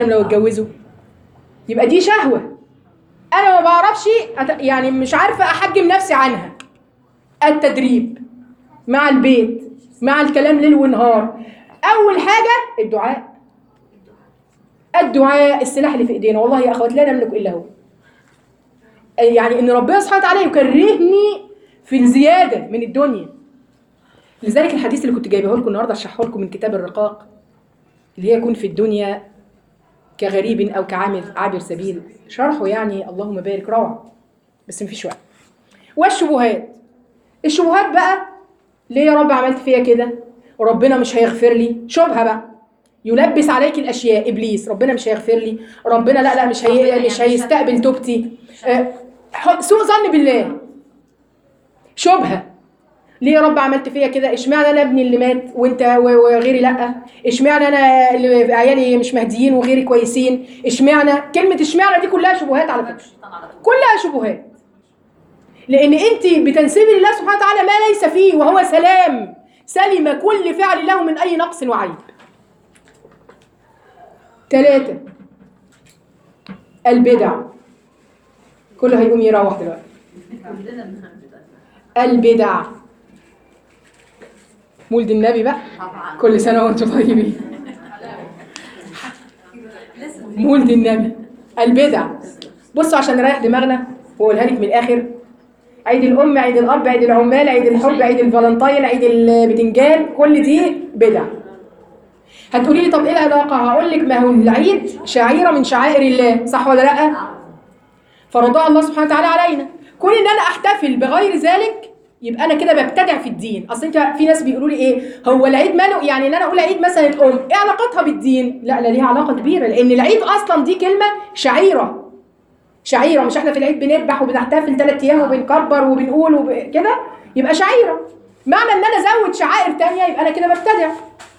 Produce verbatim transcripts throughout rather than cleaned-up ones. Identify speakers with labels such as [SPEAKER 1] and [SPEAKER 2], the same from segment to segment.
[SPEAKER 1] لو اتجوزوا يبقى دي شهوة أنا ما بعرفش يعني مش عارفة أحجم نفسي عنها. التدريب مع البيت مع الكلام ليل ونهار. أول حاجة الدعاء. الدعاء السلاح اللي في إيدينا. والله يا أخوات لا نملك إلا هو. يعني إن ربنا سبحانه وتعالى يكرهني في الزيادة من الدنيا. لذلك الحديث اللي كنت جايبه لكم النهارده اشرحه لكم من كتاب الرقاق اللي هي يكون في الدنيا كغريب أو كعامل عابر سبيل، شرحه يعني اللهم بارك روعة بس مفيش وقت. والشبهات. الشبهات بقى ليه يا رب عملت فيا كده وربنا مش هيغفر لي؟ شبهة بقى يلبس عليك الأشياء. إبليس ربنا مش هيغفر لي، ربنا لا لا مش هي مش هيستقبل توبتي. أه سوء ظن بالله. شبهة ليه يا رب عملت فيا كده؟ اشمعنى انا ابني اللي مات وانت وغيري لا؟ اشمعنى انا اللي عيالي مش مهديين وغيري كويسين؟ اشمعنى؟ كلمه اشمعنى دي كلها شبهات على فكره، كلها شبهات. لان انت بتنسبي لله سبحانه وتعالى ما ليس فيه وهو سلام، سلم كل فعل له من اي نقص وعيب. ثلاثة البدع. كله هيقوم يروح دلوقتي. البدع مولد النبي بقى كل سنة وانتم طيبين. مولد النبي البدع. بصوا عشان نريح دماغنا واقولها لك من الاخر. عيد الام، عيد الاب، عيد العمال، عيد الحب، عيد الفالنتين، عيد البتنجان، كل دي بدع. هتقولي لي طب ايه العلاقه؟ هقول لك ما هو العيد شعيره من شعائر الله، صح ولا لا؟ فرضاها الله سبحانه وتعالى علينا. كون ان انا احتفل بغير ذلك يبقى انا كده ببتدع في الدين. اصل انت في ناس بيقولوا لي ايه هو العيد ماله؟ يعني ان انا اقول عيد مثلا الام ايه علاقتها بالدين؟ لا لا ليها علاقه كبيره، لان العيد اصلا دي كلمه شعيره. شعيره. مش احنا في العيد بنذبح وبنحتفل ثلاث ايام وبنكبر وبنقول وب... كده؟ يبقى شعيره. معنى ان انا ازود شعائر ثانيه يبقى انا كده ببتدع.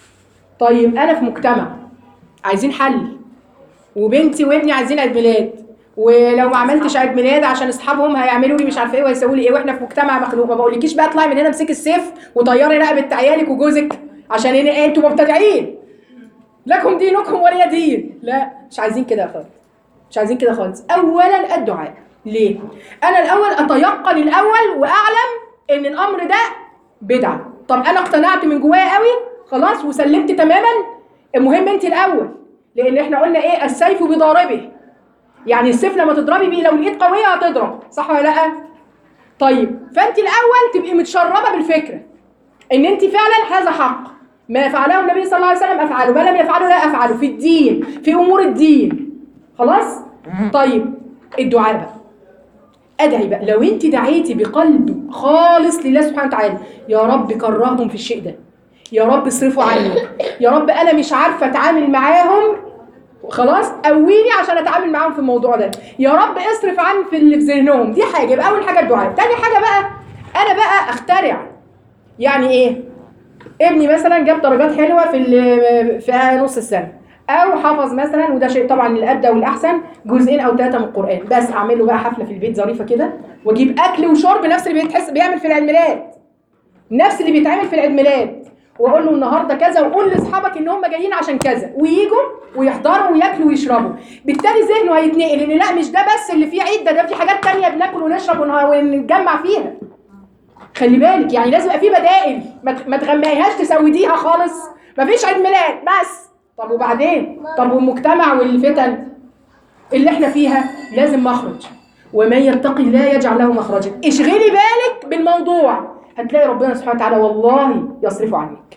[SPEAKER 1] طيب انا في مجتمع عايزين حل وبنتي وابني عايزين عيد ميلاد، ولو ما عملتش عيد ميلاد عشان اصحابهم هيعملوا لي مش عارفه ايه وهيسووا لي ايه، واحنا في مجتمع مخلوق. ما بقولكيش بقى اطلعي من هنا امسكي السيف وطيري رقبه عيالك وجوزك عشان هنا ايه انتوا مبتدعين. لكم دينكم ولي دين. لا مش عايزين كده خالص. مش عايزين كده خالص. اولا الدعاء. ليه؟ انا الاول اتيقن الاول واعلم ان الامر ده بدعه. طب انا اقتنعت من جوايا قوي خلاص وسلمت تماما. المهم انت الاول، لان احنا قلنا ايه السيف بضاربه. يعني السيف لما تضربي بيه لو الايد قويه هتضرب، صح ولا لا؟ طيب فانت الاول تبقي متشربه بالفكره ان انت فعلا هذا حق، ما فعله النبي صلى الله عليه وسلم افعله، ما لم يفعله لا افعله في الدين في امور الدين. خلاص؟ طيب الدعاء بقى. ادعي بقى. لو انت دعيتي بقلب خالص لله سبحانه وتعالى يا رب كرههم في الشيء ده، يا رب اصرفوا عني، يا رب انا مش عارفه اتعامل معاهم خلاص قويني عشان اتعامل معاهم في الموضوع ده، يا رب اصرف عني في اللي في ذهنهم. دي حاجه. يبقى اول حاجه الدعاء. تاني حاجه بقى انا بقى اخترع. يعني ايه؟ ابني مثلا جاب درجات حلوه في في نص السنه او حفظ مثلا، وده شيء طبعا الابدى والاحسن، جزئين او ثلاثه من القران، بس اعمل له بقى حفله في البيت ظريفه كده واجيب اكل وشرب نفس اللي بيتحس بيعمل في العيد ميلاد، نفس اللي بيتعمل في العيد ميلاد، واقول له النهارده كذا وقول لاصحابك ان هم جايين عشان كذا، وييجوا ويحضروا وياكلوا ويشربوا. بالتالي ذهنه هيتنقل ان لا مش ده بس اللي فيه عيد، ده ده في حاجات تانية بناكل ونشرب ونتجمع فيها. خلي بالك يعني لازم يبقى في بدائل، ما تغمقيهاش تسوديها خالص. مفيش عيد ميلاد بس. طب وبعدين؟ طب والمجتمع والفتن اللي احنا فيها لازم مخرج. ومن يتقي الله يجعل له مخرجا. اشغلي بالك بالموضوع هتلاقي ربنا سبحانه وتعالى والله يصرفه عنك.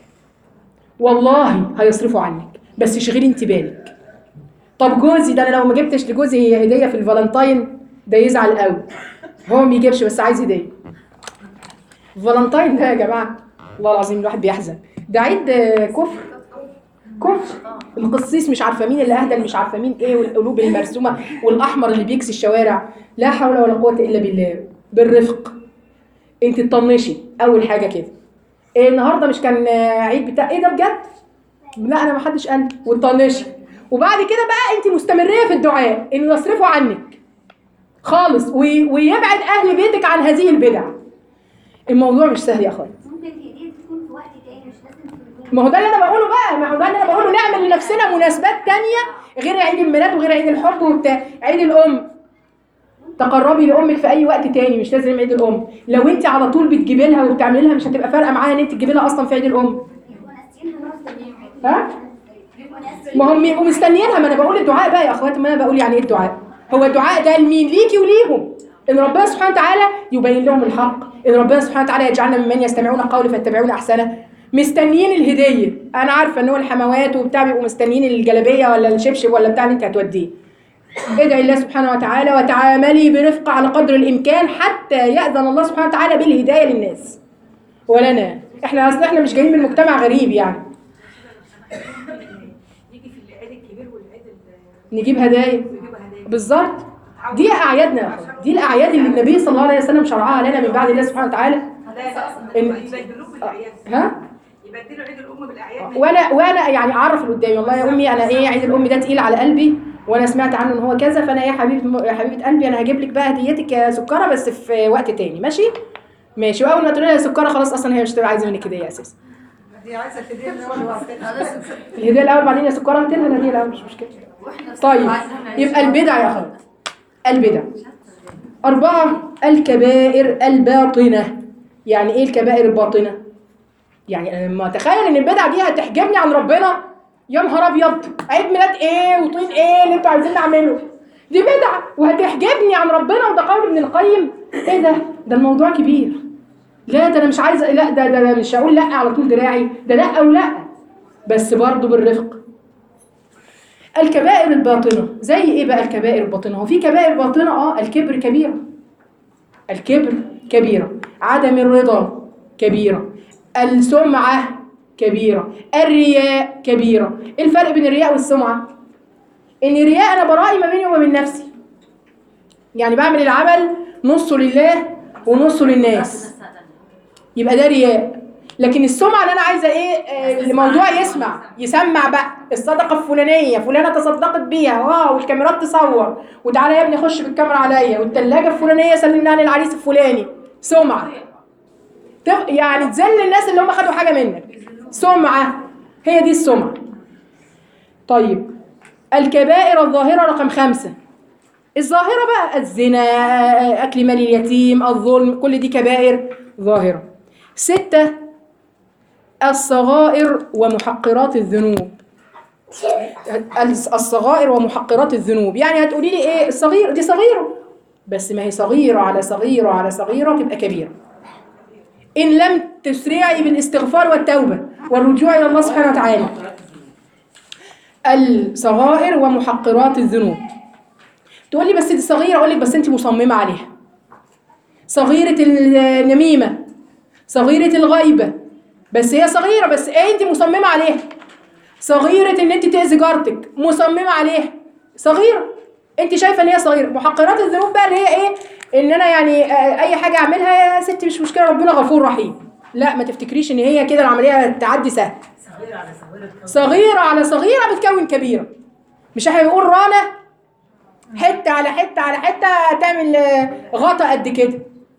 [SPEAKER 1] والله هيصرفه عنك، بس اشغلي انت بالك. طب جوزي ده انا لو ما جبتش لجوزي هديه في الفالنتين ده يزعل قوي. هو ما بيجيبش بس عايز هديه. الفالنتين ده يا جماعه والله العظيم الواحد بيحزن. ده عيد كفر. كفر. القسيس مش عارفه مين اللي اهدى اللي مش عارفه مين ايه، والقلوب المرسومه والاحمر اللي بيكسي الشوارع. لا حول ولا قوه الا بالله. بالرفق. انت تطنشي اول حاجه كده. إيه النهارده مش كان عيد بتاع ايه ده بجد؟ لا انا ما حدش قال. وتطنشي. وبعد كده بقى انت مستمريه في الدعاء انه يصرفوا عنك خالص ويبعد اهل بيتك عن هذه البدع. الموضوع مش سهل يا اخوات.
[SPEAKER 2] ممكن دي تكون في وقت تاني مش لازم في
[SPEAKER 1] ما هو ده اللي انا بقوله بقى، ما هو ده اللي انا بقوله، نعمل لنفسنا مناسبات تانية غير عيد الميلاد وغير عيد الحب وبتاع. عيد الام تقربي لامك في اي وقت تاني، مش لازم عيد الام. لو انت على طول بتجيبي لها وبتعملي لها مش هتبقى فارقه معاها ان انت تجيبي لها اصلا في عيد الام. ها؟ ما هم بيبقوا مستنيينها. ما انا بقول الدعاء بقى يا اخواتي، ما انا بقول يعني ايه الدعاء. هو الدعاء ده لمين؟ ليكي وليهم. ان ربنا سبحانه وتعالى يبين لهم الحق، ان ربنا سبحانه وتعالى يجعلنا ممن يستمعون القول فيتبعون احسنه. مستنيين الهديه. انا عارفه ان هو الحموات وبتاع بيبقوا مستنيين الجلابيه ولا الشبشب ولا بتاع اللي انت هتوديه. ادعي الله سبحانه وتعالى وتعاملي برفق على قدر الامكان حتى ياذن الله سبحانه وتعالى بالهدايه للناس ولنا. احنا اصل احنا مش جايين من مجتمع غريب يعني.
[SPEAKER 2] يجي في العيد الكبير والعيد
[SPEAKER 1] نجيب هدايا بالظبط. دي اعيادنا يا اخوان، دي الاعياد اللي النبي صلى الله عليه وسلم شرعها لنا من بعد الله سبحانه وتعالى.
[SPEAKER 2] يبدلوه بالاعياد.
[SPEAKER 1] ها؟
[SPEAKER 2] يبدلوا عيد الام بالاعياد.
[SPEAKER 1] وانا وانا يعني اعرف اللي قدامي، والله يا امي انا ايه عيد الام ده تقيل على قلبي وانا سمعت عنه ان هو كذا، فانا ايه يا حبيبه يا حبيبه قلبي انا هجيب لك بقى هديتك يا سكره بس في وقت تاني. ماشي؟ ماشي. واول ما تقولي لها سكره خلاص اصلا هي مش هتبقى عايزه منك هديه اساسا.
[SPEAKER 2] دي عايزه هديه الاول.
[SPEAKER 1] الهديه الاول بعدين يا سكره هاتي لها الهديه الاول مش مشكله. طيب يبقى البدع يا اخوان، البدع. أربعة الكبائر الباطنة. يعني إيه الكبائر الباطنة؟ يعني لما أتخيل إن البدع دي هتحجبني عن ربنا، يا نهار أبيض، عيد ميلاد إيه وطين إيه اللي أنتوا عايزين نعمله؟ دي بدعة وهتحجبني عن ربنا، وده قول ابن القيم. إيه ده؟ ده الموضوع كبير. لا ده أنا مش عايزة، لا ده ده, ده مش هقول لا على طول دراعي، ده لا أو لا، بس برضه بالرفق. الكبائر الباطنة زي ايه بقى الكبائر الباطنة؟ هو في كبائر باطنة اه الكبر كبيرة. الكبر كبيرة، عدم الرضا كبيرة، السمعة كبيرة، الرياء كبيرة. ايه الفرق بين الرياء والسمعة؟ ان الرياء انا برائي ما بيني وما بين نفسي، يعني بعمل العمل نصه لله ونصه للناس، يبقى ده رياء. لكن السمعه اللي انا عايزه ايه؟ آه الموضوع يسمع يسمع بقى الصدقه الفلانيه فلانه تصدقت بيها واو والكاميرات تصور، وتعالى يا ابني خش بالكاميرا عليا، والثلاجه الفلانيه سلمناها للعريس الفلاني. سمعه يعني تذل الناس اللي هم خدوا حاجه منك. سمعه، هي دي السمعه. طيب الكبائر الظاهره رقم خمسة. الظاهره بقى الزنا، اكل مال اليتيم، الظلم، كل دي كبائر ظاهره. ستة الصغائر ومحقرات الذنوب. الصغائر ومحقرات الذنوب يعني هتقولي لي ايه الصغير؟ دي صغيرة، بس ما هي صغيرة على صغيرة على صغيرة تبقى كبيرة إن لم تسرعي بالاستغفار والتوبة والرجوع إلى الله سبحانه وتعالى. الصغائر ومحقرات الذنوب. تقول لي بس دي صغيرة، أقول لك بس أنت مصممة عليها. صغيرة النميمة، صغيرة الغيبة، بس هي صغيرة، بس ايه انت مصممة عليها. صغيرة ان انت تأذي جارتك، مصممة عليها، صغيرة انت شايفة ان هي صغيرة. محقرات الذنوب بقى اللي هي ايه؟ ان انا يعني اي حاجة اعملها يا ستي مش مشكلة ربنا غفور رحيم. لا ما تفتكريش ان هي كده العملية تعدي سهل. صغيرة على صغيرة، صغيرة على صغيرة بتكون كبيرة. مش احنا بنقول رانا حتة على حتة على حتة تعمل غطا قد كده.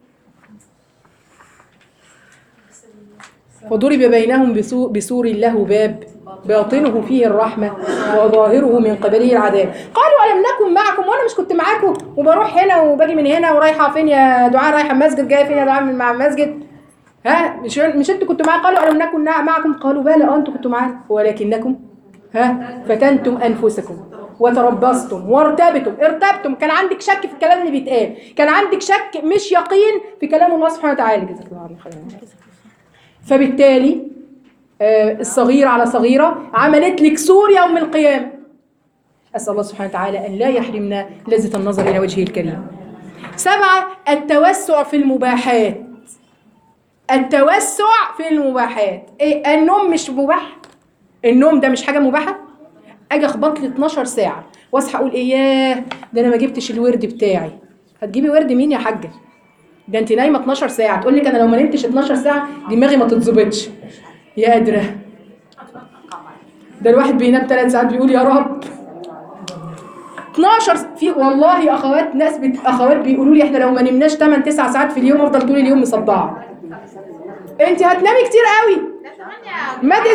[SPEAKER 1] فضرب بينهم بسور له باب باطنه فيه الرحمة وظاهره من قبله العذاب. قالوا ألم نكن معكم؟ وأنا مش كنت معاكم وبروح هنا وباجي من هنا ورايحة فين يا دعاء؟ رايحة المسجد. جاية فين يا دعاء؟ مع المسجد. ها مش مش انتوا كنتوا معايا؟ قالوا ألم نكن معكم؟ قالوا بلى اه انتوا كنتوا معانا ولكنكم ها فتنتم أنفسكم وتربصتم وارتبتم. ارتبتم، كان عندك شك في الكلام اللي بيتقال، كان عندك شك مش يقين في كلام الله سبحانه وتعالى. جزاك الله خيرا. فبالتالي آه الصغيرة على صغيرة عملت لك سور يوم القيامة. أسأل الله سبحانه وتعالى أن لا يحرمنا لذة النظر إلى وجهه الكريم. سبعة التوسع في المباحات. التوسع في المباحات. إيه؟ النوم مش مباح؟ النوم ده مش حاجة مباحة؟ أجي أخبط لي اتناشر ساعة وأصحى أقول إيه ياه ده أنا ما جبتش الورد بتاعي. هتجيبي ورد مين يا حاجة؟ ده انت نايمه اتناشر ساعه. تقول لك انا لو ما نمتش اتناشر ساعه دماغي ما تتظبطش. يا قادره، ده الواحد بينام ثلاث ساعات بيقول يا رب. اتناشر في والله يا اخوات، ناس بت... اخوات بيقولوا لي احنا لو ما نمناش تمن تسع ساعات في اليوم افضل طول اليوم مصدعه. انت هتنامي كتير قوي. ما